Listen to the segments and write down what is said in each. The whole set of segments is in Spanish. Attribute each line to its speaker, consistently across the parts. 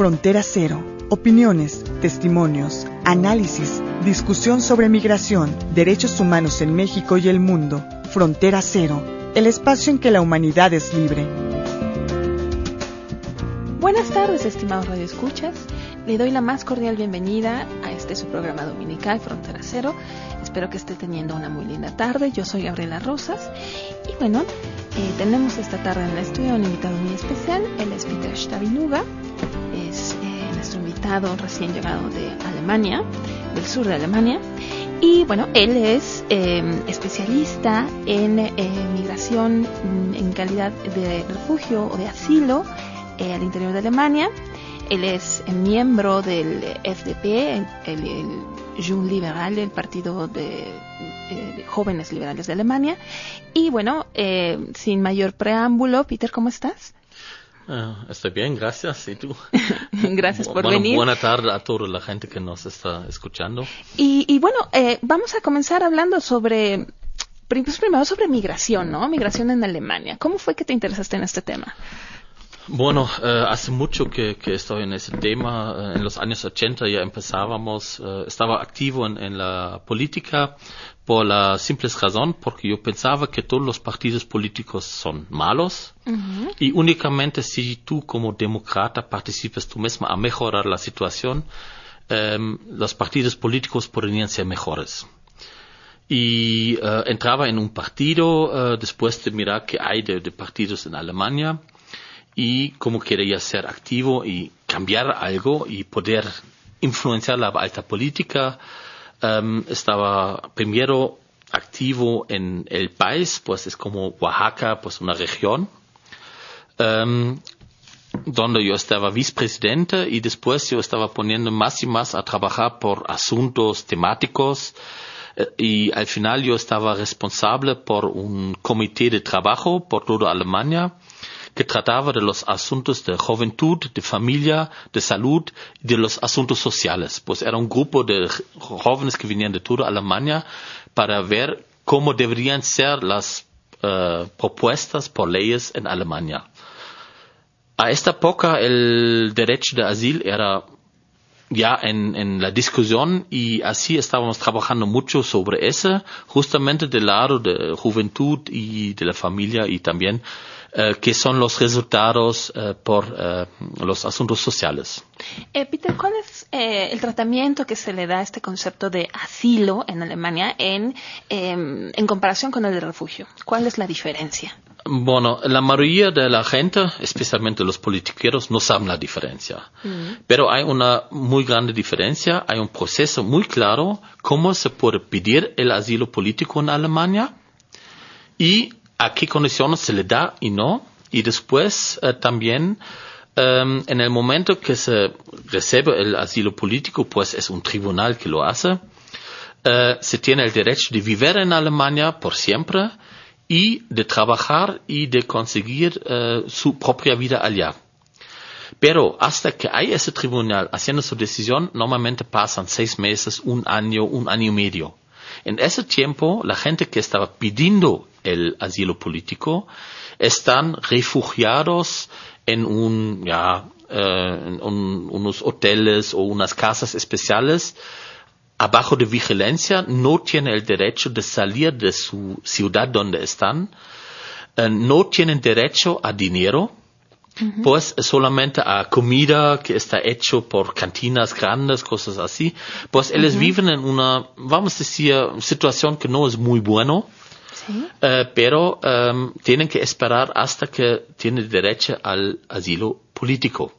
Speaker 1: Frontera Cero. Opiniones, testimonios, análisis, discusión sobre migración, derechos humanos en México y el mundo. Frontera Cero, el espacio en que la humanidad es libre.
Speaker 2: Buenas tardes, estimados radioescuchas. Le doy la más cordial bienvenida a su programa dominical Frontera Cero. Espero que esté teniendo una muy linda tarde. Yo soy Gabriela Rosas y bueno, tenemos esta tarde en el estudio un invitado muy especial. Él es Peter Stabinuga. Es nuestro invitado recién llegado de Alemania, del sur de Alemania. Y bueno, él es especialista en migración en calidad de refugio o de asilo al interior de Alemania. Él es miembro del FDP, el Jung Liberal, el partido de jóvenes liberales de Alemania. Y bueno, sin mayor preámbulo, Peter, ¿cómo estás?
Speaker 3: Estoy bien, gracias. ¿Y tú?
Speaker 2: Gracias por venir.
Speaker 3: Buena tarde a toda la gente que nos está escuchando.
Speaker 2: Y bueno, vamos a comenzar hablando primero sobre migración, ¿no? Migración en Alemania. ¿Cómo fue que te interesaste en este tema?
Speaker 3: Bueno, hace mucho que estoy en ese tema. En los años 80 ya empezábamos, estaba activo en la política por la simple razón porque yo pensaba que todos los partidos políticos son malos y únicamente si tú como demócrata participas tú misma a mejorar la situación, los partidos políticos podrían ser mejores. Y entraba en un partido después de mirar qué hay de partidos en Alemania. Y como quería ser activo y cambiar algo y poder influenciar la alta política, estaba primero activo en El País, pues es como Oaxaca, pues una región, donde yo estaba vicepresidente y después yo estaba poniendo más y más a trabajar por asuntos temáticos y al final yo estaba responsable por un comité de trabajo por toda Alemania que trataba de los asuntos de juventud, de familia, de salud y de los asuntos sociales. Pues era un grupo de jóvenes que venían de toda Alemania para ver cómo deberían ser las propuestas por leyes en Alemania. A esta época el derecho de asilo era ya en la discusión y así estábamos trabajando mucho sobre eso, justamente del lado de juventud y de la familia y también que son los resultados por los asuntos sociales.
Speaker 2: Peter, ¿cuál es el tratamiento que se le da a este concepto de asilo en Alemania en comparación con el de refugio? ¿Cuál es la diferencia?
Speaker 3: Bueno, la mayoría de la gente, especialmente los politiqueros, no saben la diferencia. Pero hay una muy grande diferencia, hay un proceso muy claro cómo se puede pedir el asilo político en Alemania y a qué condiciones se le da y no. Y después también en el momento que se recibe el asilo político, pues es un tribunal que lo hace, se tiene el derecho de vivir en Alemania por siempre y de trabajar y de conseguir su propia vida allá. Pero hasta que hay ese tribunal haciendo su decisión, normalmente pasan 6 meses, un año y medio. En ese tiempo, la gente que estaba pidiendo el asilo político están refugiados en unos hoteles o unas casas especiales abajo de vigilancia, no tienen el derecho de salir de su ciudad donde están, no tienen derecho a dinero, pues solamente a comida que está hecho por cantinas grandes, cosas así, pues ellos viven en una, vamos a decir, situación que no es muy buena, ¿sí? Pero tienen que esperar hasta que tienen derecho al asilo político.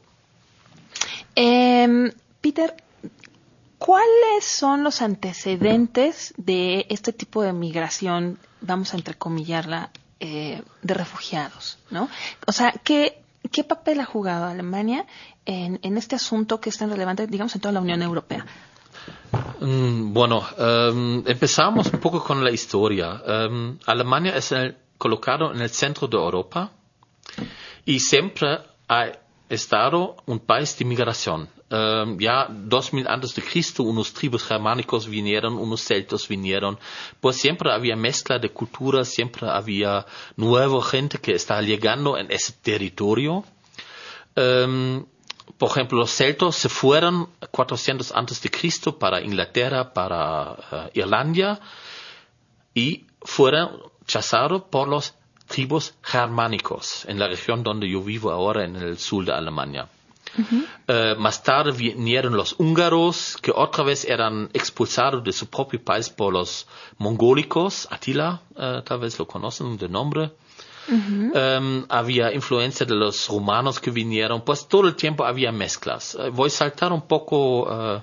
Speaker 2: Peter, ¿cuáles son los antecedentes de este tipo de migración, vamos a entrecomillarla, de refugiados, ¿no? O sea, ¿qué papel ha jugado Alemania en este asunto que es tan relevante, digamos, en toda la Unión Europea?
Speaker 3: Bueno, empezamos un poco con la historia. Alemania es colocado en el centro de Europa y siempre ha estado un país de migración. Ya 2000 antes de Cristo, unos tribus germánicos vinieron, unos celtos vinieron, pues siempre había mezcla de culturas, siempre había nueva gente que estaba llegando en ese territorio. por ejemplo, los celtos se fueron 400 antes de Cristo para Inglaterra, para Irlanda, y fueron chazados por los tribus germánicos en la región donde yo vivo ahora, en el sur de Alemania. Más tarde vinieron los húngaros, que otra vez eran expulsados de su propio país por los mongólicos. Attila, tal vez lo conocen de nombre. Había influencia de los romanos que vinieron, pues todo el tiempo había mezclas. Voy a saltar un poco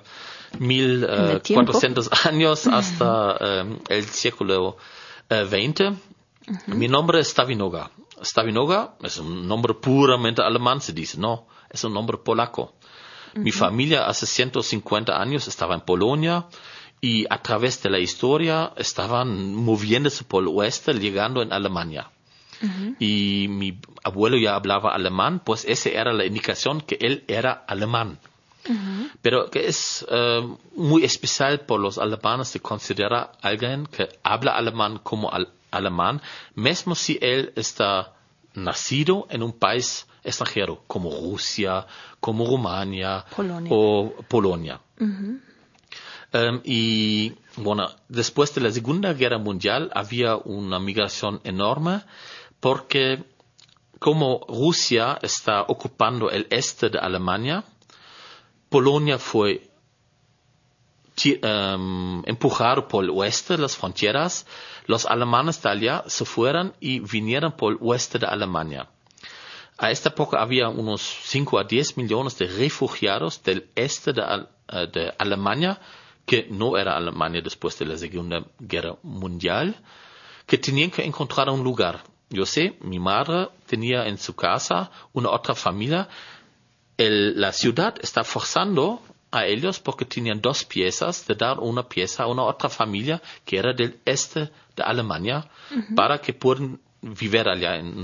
Speaker 3: 1400 años hasta el siglo XX. Mi nombre es Stawinoga. Stawinoga es un nombre puramente alemán, se dice, no, es un nombre polaco. Mi familia hace 150 años estaba en Polonia y a través de la historia estaban moviéndose por el oeste, llegando en Alemania. Y mi abuelo ya hablaba alemán, pues esa era la indicación que él era alemán. Pero que es muy especial por los alemanes de considerar a alguien que habla alemán como alemán, mismo si él está nacido en un país extranjero, como Rusia, como Rumania o Polonia. Y bueno, después de la Segunda Guerra Mundial había una migración enorme, porque como Rusia está ocupando el este de Alemania, Polonia fue empujado por el oeste de las fronteras. Los alemanes de allá se fueron y vinieron por el oeste de Alemania. A esta época había unos 5 a 10 millones de refugiados del este de Alemania, que no era Alemania después de la Segunda Guerra Mundial, que tenían que encontrar un lugar. Yo sé, mi madre tenía en su casa una otra familia. La ciudad está forzando a ellos, porque tenían 2 piezas, de dar una pieza a una otra familia que era del este de Alemania, para que puedan vivir allá en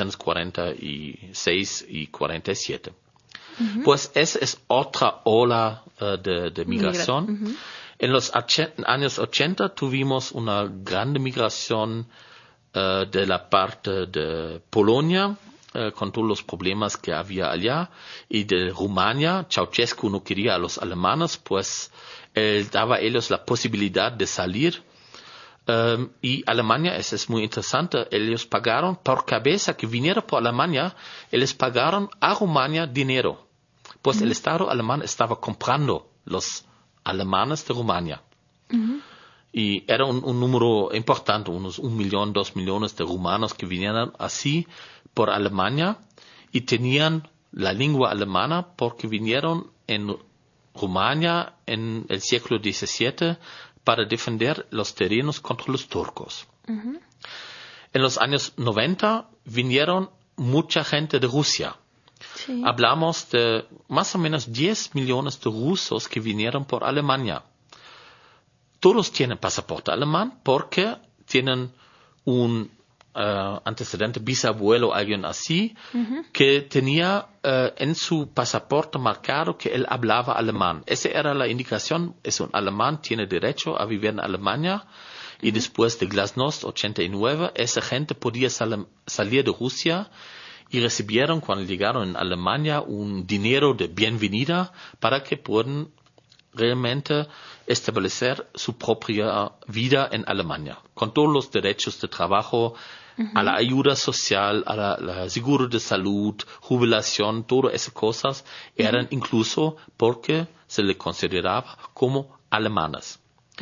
Speaker 3: 1946 y 47. Pues esa es otra ola de migración. En los años 80 tuvimos una gran migración de la parte de Polonia, con todos los problemas que había allá, y de Rumania. Ceausescu no quería a los alemanes, pues él daba a ellos la posibilidad de salir. Y Alemania, eso es muy interesante, ellos pagaron por cabeza que viniera por Alemania, ellos pagaron a Rumania dinero. Pues el Estado alemán estaba comprando los alemanes de Rumania. Y era un número importante, unos 1 millón, 2 millones de rumanos que vinieron así por Alemania y tenían la lengua alemana porque vinieron en Rumania en el siglo XVII para defender los terrenos contra los turcos. En los años 90 vinieron mucha gente de Rusia. Sí. Hablamos de más o menos 10 millones de rusos que vinieron por Alemania. Todos tienen pasaporte alemán porque tienen un antecedente, bisabuelo, alguien así, que tenía en su pasaporte marcado que él hablaba alemán. Esa era la indicación, es un alemán, tiene derecho a vivir en Alemania. Y después de Glasnost 89, esa gente podía salir de Rusia y recibieron cuando llegaron en Alemania un dinero de bienvenida para que puedan realmente establecer su propia vida en Alemania, con todos los derechos de trabajo, a la ayuda social, a la seguro de salud, jubilación, todas esas cosas eran incluso porque se le consideraba como alemanes.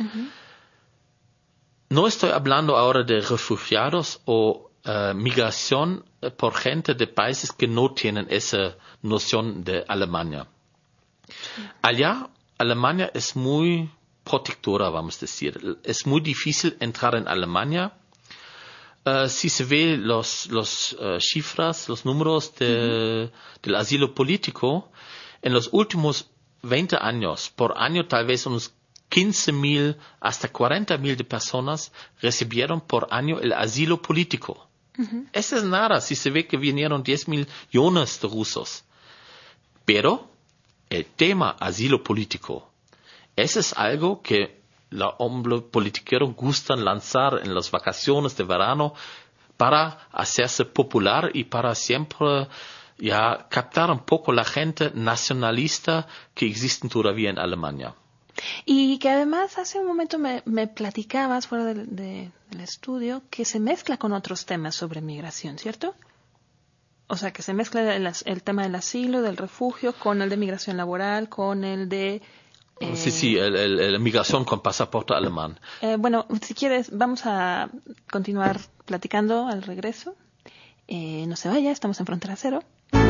Speaker 3: No estoy hablando ahora de refugiados o migración por gente de países que no tienen esa noción de Alemania. Allá Alemania es muy protectora, vamos a decir. Es muy difícil entrar en Alemania. Si se ve los cifras, los números del asilo político, en los últimos 20 años, por año tal vez unos 15.000 hasta 40.000 de personas recibieron por año el asilo político. Eso es nada, si se ve que vinieron 10 millones de rusos. Pero el tema asilo político, eso es algo que los hombres politiqueros gustan lanzar en las vacaciones de verano para hacerse popular y para siempre ya captar un poco la gente nacionalista que existe todavía en Alemania.
Speaker 2: Y que además hace un momento me platicabas fuera del estudio que se mezcla con otros temas sobre migración, ¿cierto? O sea, que se mezcla el tema del asilo, del refugio, con el de migración laboral, con el de...
Speaker 3: Sí, la migración con pasaporte alemán.
Speaker 2: Bueno, si quieres, vamos a continuar platicando al regreso. No se vaya, estamos en Frontera Cero.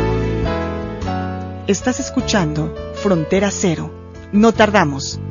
Speaker 1: Estás escuchando Frontera Cero. No tardamos.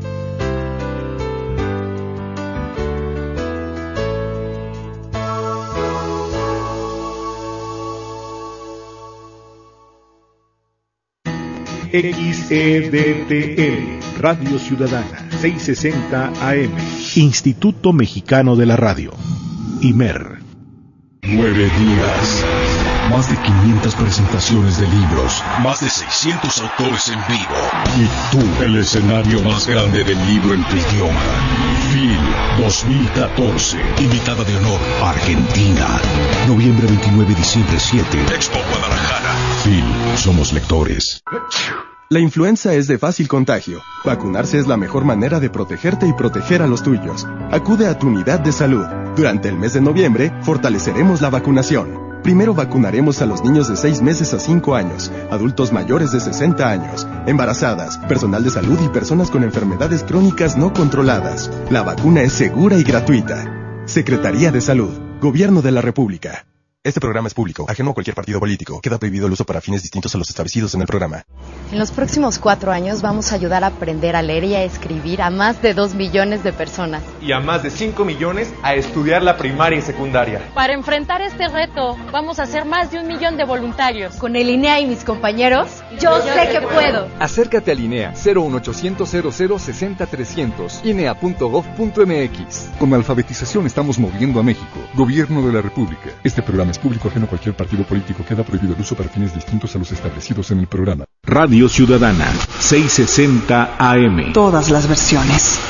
Speaker 4: XEDTL, Radio Ciudadana, 660 AM. Instituto Mexicano de la Radio. IMER.
Speaker 5: 9 días. Más de 500 presentaciones de libros. Más de 600 autores en vivo. Y tú, el escenario más grande del libro en tu idioma. FIL 2014. Invitada de honor, Argentina. Noviembre 29, diciembre 7. Expo Guadalajara. FIL, somos lectores.
Speaker 6: La influenza es de fácil contagio. Vacunarse es la mejor manera de protegerte y proteger a los tuyos. Acude a tu unidad de salud. Durante el mes de noviembre, fortaleceremos la vacunación. Primero vacunaremos a los niños de 6 meses a 5 años, adultos mayores de 60 años, embarazadas, personal de salud y personas con enfermedades crónicas no controladas. La vacuna es segura y gratuita. Secretaría de Salud, Gobierno de la República. Este programa es público, ajeno a cualquier partido político. Queda prohibido el uso para fines distintos a los establecidos en el programa.
Speaker 7: En los próximos 4 años vamos a ayudar a aprender a leer y a escribir a más de 2 millones de personas.
Speaker 8: Y a más de 5 millones a estudiar la primaria y secundaria.
Speaker 9: Para enfrentar este reto, vamos a ser más de 1 millón de voluntarios.
Speaker 7: Con el INEA y mis compañeros, yo sé que puedo.
Speaker 10: Acércate al INEA 01800 00 60 300, INEA.gov.mx.
Speaker 5: Con alfabetización estamos moviendo a México. Gobierno de la República. Este programa es público, ajeno a cualquier partido político. Queda prohibido el uso para fines distintos a los establecidos en el programa.
Speaker 4: Radio Ciudadana, 660 AM.
Speaker 1: Todas las versiones.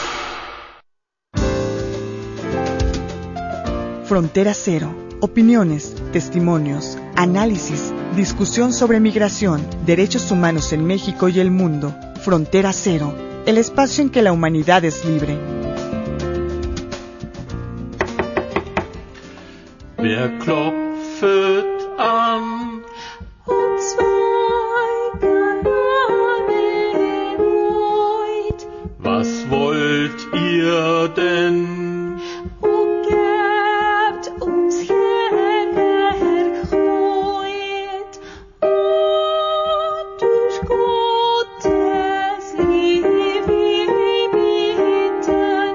Speaker 1: Frontera Cero. Opiniones, testimonios, análisis, discusión sobre migración, derechos humanos en México y el mundo. Frontera Cero. El espacio en que la humanidad es libre.
Speaker 3: Wer klopfet an?
Speaker 11: Und zwei Geheimnis.
Speaker 3: Was wollt ihr denn?
Speaker 11: Und gebt uns Herrgott. Und durch Gottes Liebe bitten.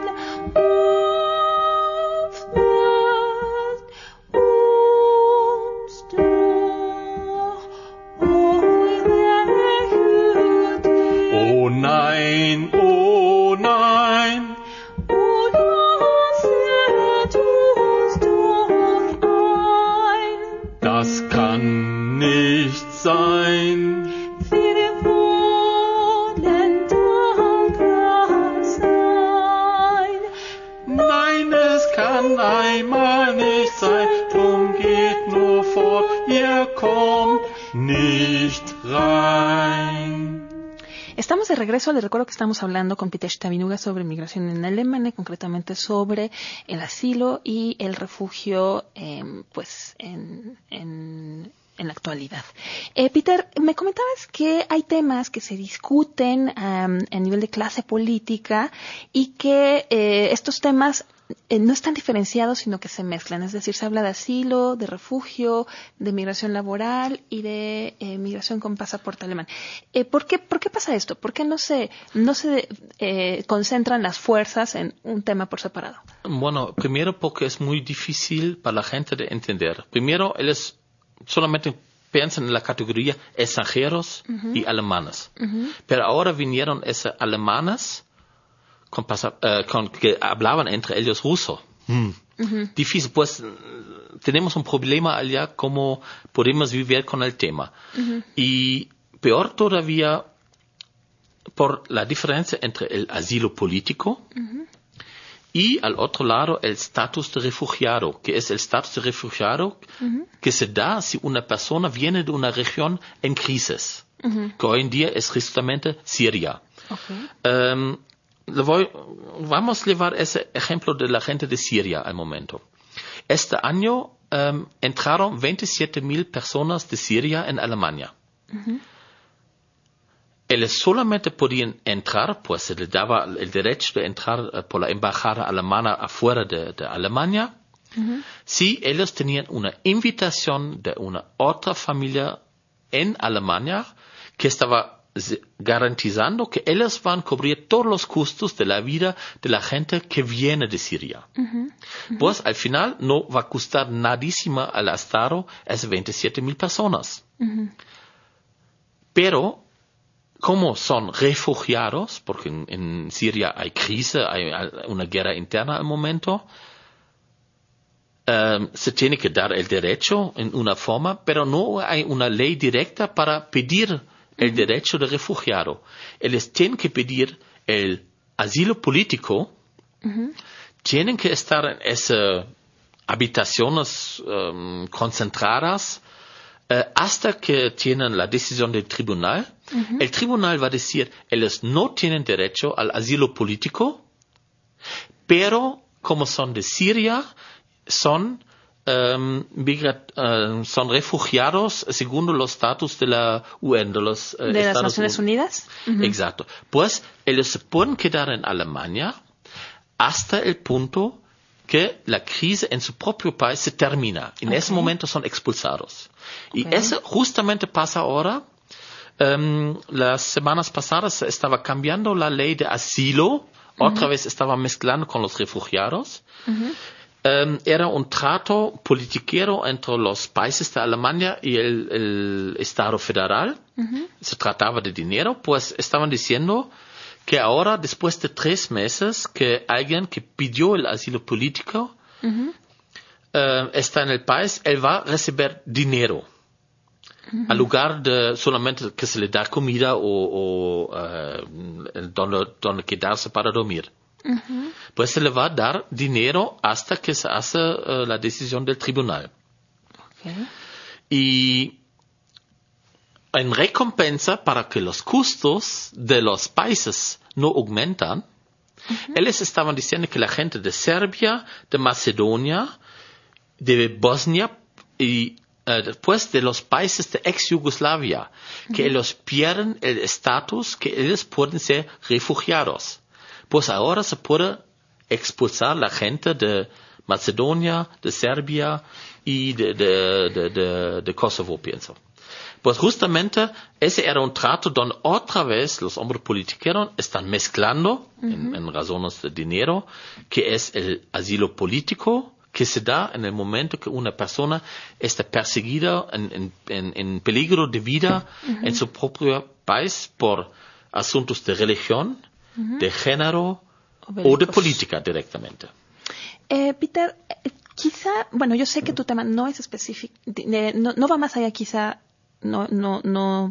Speaker 11: Öffnet uns doch eure Hütte.
Speaker 3: Oh nein, oh nein.
Speaker 11: Und lasset uns doch ein.
Speaker 3: Das kann nicht sein.
Speaker 11: Wir wollen dankbar sein.
Speaker 3: Nein, es kann einmal nicht sein. Drum geht nur fort, ihr kommt nicht rein.
Speaker 2: Estamos de regreso. Les recuerdo que estamos hablando con Peter Stabinuga sobre migración en Alemania, concretamente sobre el asilo y el refugio, pues en la actualidad. Peter, me comentabas que hay temas que se discuten a nivel de clase política y que estos temas no están diferenciados, sino que se mezclan. Es decir, se habla de asilo, de refugio, de migración laboral y de migración con pasaporte alemán. ¿Por qué pasa esto? ¿Por qué no se concentran las fuerzas en un tema por separado?
Speaker 3: Bueno, primero porque es muy difícil para la gente de entender. Primero, ellos solamente piensan en la categoría extranjeros y alemanes. Pero ahora vinieron esos alemanes con que hablaban entre ellos ruso. Difícil, pues tenemos un problema allá cómo podemos vivir con el tema. Y peor todavía por la diferencia entre el asilo político y al otro lado el estatus de refugiado, que es el estatus de refugiado que se da si una persona viene de una región en crisis, que hoy en día es justamente Siria.
Speaker 2: Okay.
Speaker 3: Vamos a llevar ese ejemplo de la gente de Siria al momento. Este año entraron 27.000 personas de Siria en Alemania. Ellos solamente podían entrar, pues se les daba el derecho de entrar por la embajada alemana afuera de Alemania, si ellos tenían una invitación de una otra familia en Alemania que estaba garantizando que ellos van a cubrir todos los costos de la vida de la gente que viene de Siria. Pues al final no va a costar nadísima al Estado esas 27.000 personas. Pero, como son refugiados, porque en Siria hay crisis, hay una guerra interna al momento, se tiene que dar el derecho en una forma, pero no hay una ley directa para pedir el derecho de refugiado. Ellos tienen que pedir el asilo político, tienen que estar en esas habitaciones concentradas hasta que tienen la decisión del tribunal. El tribunal va a decir, ellos no tienen derecho al asilo político, pero como son de Siria, son refugiados según los estatus de la UN, de las
Speaker 2: Naciones Unidas.
Speaker 3: Exacto. Pues ellos se pueden quedar en Alemania hasta el punto que la crisis en su propio país se termina. En ese momento son expulsados. Y eso justamente pasa ahora. Las semanas pasadas se estaba cambiando la ley de asilo. Otra vez estaba mezclando con los refugiados. Era un trato politiquero entre los países de Alemania y el Estado federal. Se trataba de dinero, pues estaban diciendo que ahora, después de 3 meses, que alguien que pidió el asilo político está en el país, él va a recibir dinero. Al lugar de solamente que se le da comida o donde quedarse para dormir. Pues se le va a dar dinero hasta que se hace la decisión del tribunal. Y en recompensa para que los costos de los países no aumentan, ellos estaban diciendo que la gente de Serbia, de Macedonia, de Bosnia y después de los países de ex-Yugoslavia, que ellos pierden el estatus, que ellos pueden ser refugiados. Pues ahora se puede expulsar la gente de Macedonia, de Serbia y de Kosovo, pienso. Pues justamente ese era un trato donde otra vez los hombres politiqueros están mezclando, en razones de dinero, que es el asilo político que se da en el momento que una persona está perseguida en peligro de vida en su propio país por asuntos de religión, de género o de política directamente.
Speaker 2: Peter, quizá, bueno, yo sé que tu tema no es específico, no va más allá, quizá no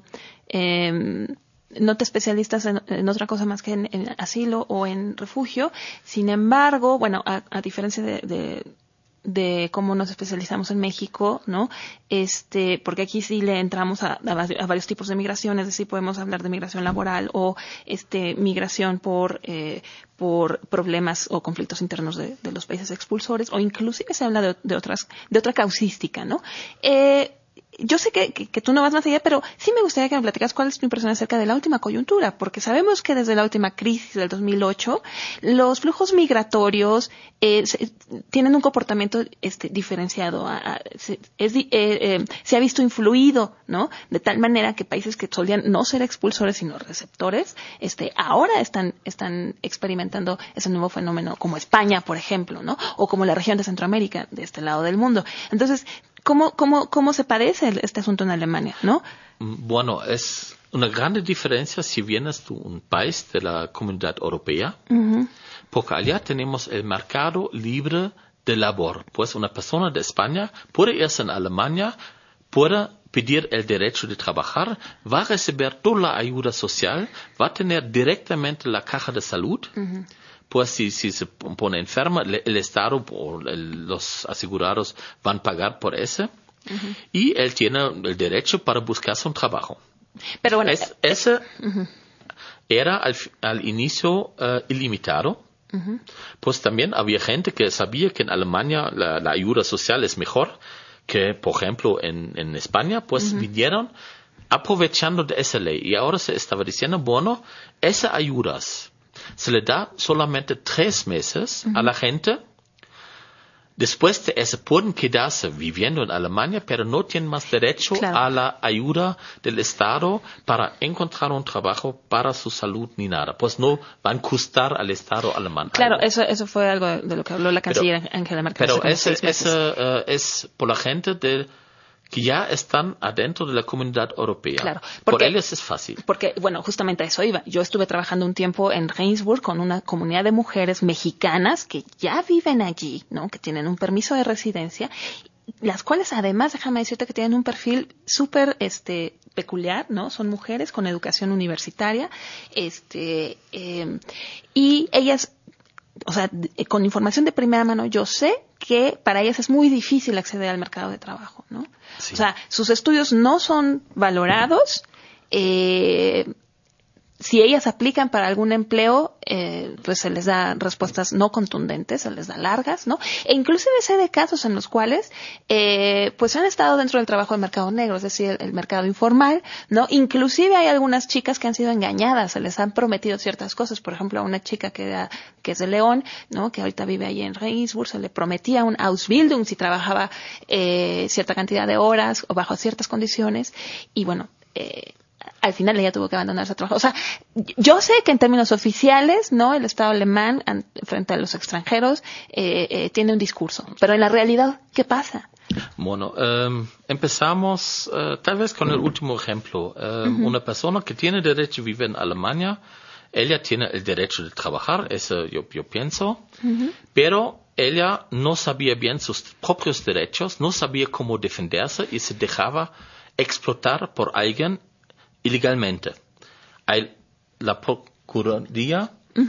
Speaker 2: te especialistas en otra cosa más que en asilo o en refugio. Sin embargo, bueno, a diferencia de cómo nos especializamos en México, ¿no? Porque aquí sí le entramos a varios tipos de migración, es decir, podemos hablar de migración laboral o migración por problemas o conflictos internos de los países expulsores, o inclusive se habla de otra causística, ¿no? Yo sé que tú no vas más allá, pero sí me gustaría que me platicas cuál es tu impresión acerca de la última coyuntura, porque sabemos que desde la última crisis del 2008 los flujos migratorios tienen un comportamiento diferenciado, se ha visto influido, ¿no? De tal manera que países que solían no ser expulsores sino receptores, ahora están experimentando ese nuevo fenómeno, como España, por ejemplo, ¿no? O como la región de Centroamérica, de este lado del mundo. Entonces, ¿Cómo se parece este asunto en Alemania, no?
Speaker 3: Bueno, es una gran diferencia si vienes de un país de la Comunidad Europea, porque allá tenemos el mercado libre de labor. Pues una persona de España puede irse en Alemania, puede pedir el derecho de trabajar, va a recibir toda la ayuda social, va a tener directamente la caja de salud, pues si se pone enferma, el Estado o los asegurados van a pagar por eso. Y él tiene el derecho para buscarse un trabajo.
Speaker 2: Pero bueno,
Speaker 3: ese era al inicio ilimitado. Pues también había gente que sabía que en Alemania la ayuda social es mejor que, por ejemplo, en España, pues vinieron aprovechando de esa ley. Y ahora se estaba diciendo, bueno, esas ayudas se le da solamente 3 meses a la gente. Después de eso pueden quedarse viviendo en Alemania, pero no tienen más derecho a la ayuda del Estado para encontrar un trabajo para su salud ni nada. Pues no van a costar al Estado alemán.
Speaker 2: Claro, eso fue algo de lo que habló la canciller Angela Merkel.
Speaker 3: Pero eso es por la gente que ya están adentro de la Comunidad Europea.
Speaker 2: Claro,
Speaker 3: por ellos es fácil.
Speaker 2: Porque, bueno, justamente a eso iba. Yo estuve trabajando un tiempo en Regensburg con una comunidad de mujeres mexicanas que ya viven allí, ¿no? Que tienen un permiso de residencia, las cuales además, déjame decirte que tienen un perfil súper peculiar, ¿no? Son mujeres con educación universitaria, y ellas, o sea, con información de primera mano, yo sé que para ellas es muy difícil acceder al mercado de trabajo, ¿no? Sí. O sea, sus estudios no son valorados. Si ellas aplican para algún empleo, pues se les da respuestas no contundentes, se les da largas, ¿no? E inclusive sé de casos en los cuales, pues han estado dentro del trabajo del mercado negro, es decir, el mercado informal, ¿no? Inclusive hay algunas chicas que han sido engañadas, se les han prometido ciertas cosas. Por ejemplo, a una chica que es de León, ¿no? Que ahorita vive allí en Regensburg, se le prometía un Ausbildung si trabajaba cierta cantidad de horas o bajo ciertas condiciones. Y bueno, al final ella tuvo que abandonar ese trabajo. O sea, yo sé que en términos oficiales, ¿no? El Estado alemán, frente a los extranjeros, tiene un discurso. Pero en la realidad, ¿qué pasa?
Speaker 3: Bueno, empezamos tal vez con el último ejemplo. Una persona que tiene derecho a vivir en Alemania, ella tiene el derecho de trabajar, eso yo pienso, pero ella no sabía bien sus propios derechos, no sabía cómo defenderse y se dejaba explotar por alguien ilegalmente. Hay la Procuraduría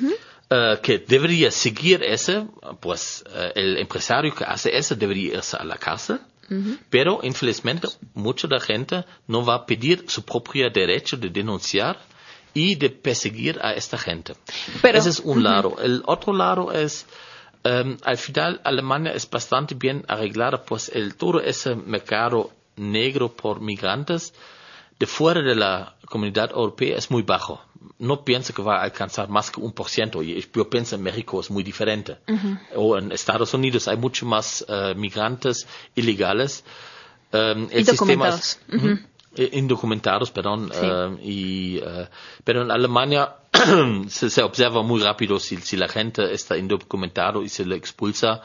Speaker 3: que debería seguir ese, pues el empresario que hace eso debería irse a la cárcel, pero infelizmente mucha de la gente no va a pedir su propio derecho de denunciar y de perseguir a esta gente. Pero, ese es un lado. El otro lado es, al final Alemania es bastante bien arreglada, pues todo ese mercado negro por migrantes de fuera de la Comunidad Europea es muy bajo. No pienso que va a alcanzar más que 1%. Yo pienso en México es muy diferente. O en Estados Unidos hay mucho más migrantes ilegales.
Speaker 2: Indocumentados.
Speaker 3: Indocumentados, perdón.
Speaker 2: Sí.
Speaker 3: Pero en Alemania se observa muy rápido si la gente está indocumentado y se le expulsa.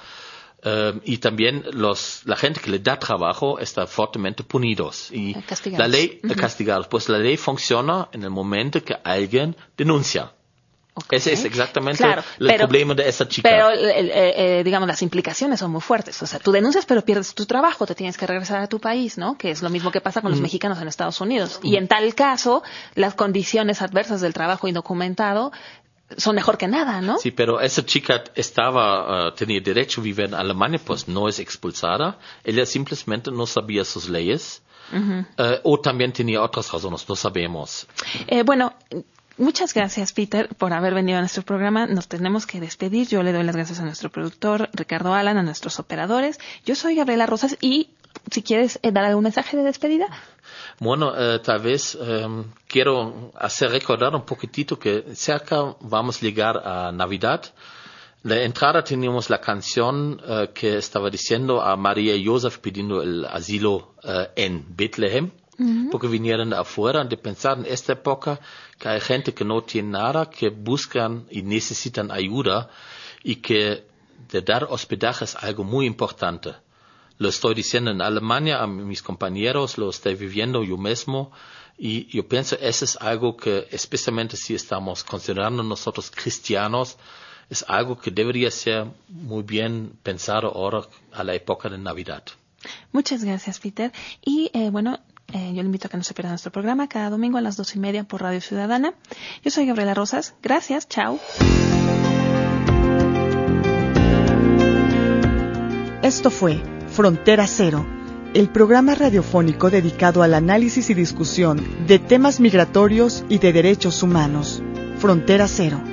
Speaker 3: Y también la gente que le da trabajo está fuertemente punidos. Y
Speaker 2: castigados.
Speaker 3: La ley, castigados. Pues la ley funciona en el momento que alguien denuncia. Ese es exactamente el problema de esa chica.
Speaker 2: Pero, digamos, las implicaciones son muy fuertes. O sea, tú denuncias, pero pierdes tu trabajo, te tienes que regresar a tu país, ¿no? Que es lo mismo que pasa con los mexicanos en Estados Unidos. Y en tal caso, las condiciones adversas del trabajo indocumentado son mejor que nada, ¿no?
Speaker 3: Sí, pero esa chica tenía derecho a vivir en Alemania, pues no es expulsada. Ella simplemente no sabía sus leyes. O también tenía otras razones, no sabemos.
Speaker 2: Bueno, muchas gracias, Peter, por haber venido a nuestro programa. Nos tenemos que despedir. Yo le doy las gracias a nuestro productor, Ricardo Alan, a nuestros operadores. Yo soy Gabriela Rosas y si quieres dar algún mensaje de despedida.
Speaker 3: Bueno, tal vez quiero hacer recordar un poquitito que cerca vamos a llegar a Navidad. La entrada teníamos la canción que estaba diciendo a María y Joseph pidiendo el asilo en Bethlehem, porque vinieron de afuera de pensar en esta época que hay gente que no tiene nada, que buscan y necesitan ayuda y que de dar hospedaje es algo muy importante. Lo estoy diciendo en Alemania a mis compañeros, lo estoy viviendo yo mismo y yo pienso eso es algo que, especialmente si estamos considerando nosotros cristianos, es algo que debería ser muy bien pensado ahora a la época de Navidad.
Speaker 2: Muchas gracias, Peter. Y bueno, yo le invito a que no se pierda nuestro programa cada domingo a las 2:30 por Radio Ciudadana. Yo soy Gabriela Rosas. Gracias. Chao.
Speaker 1: Esto fue Frontera Cero, el programa radiofónico dedicado al análisis y discusión de temas migratorios y de derechos humanos. Frontera Cero.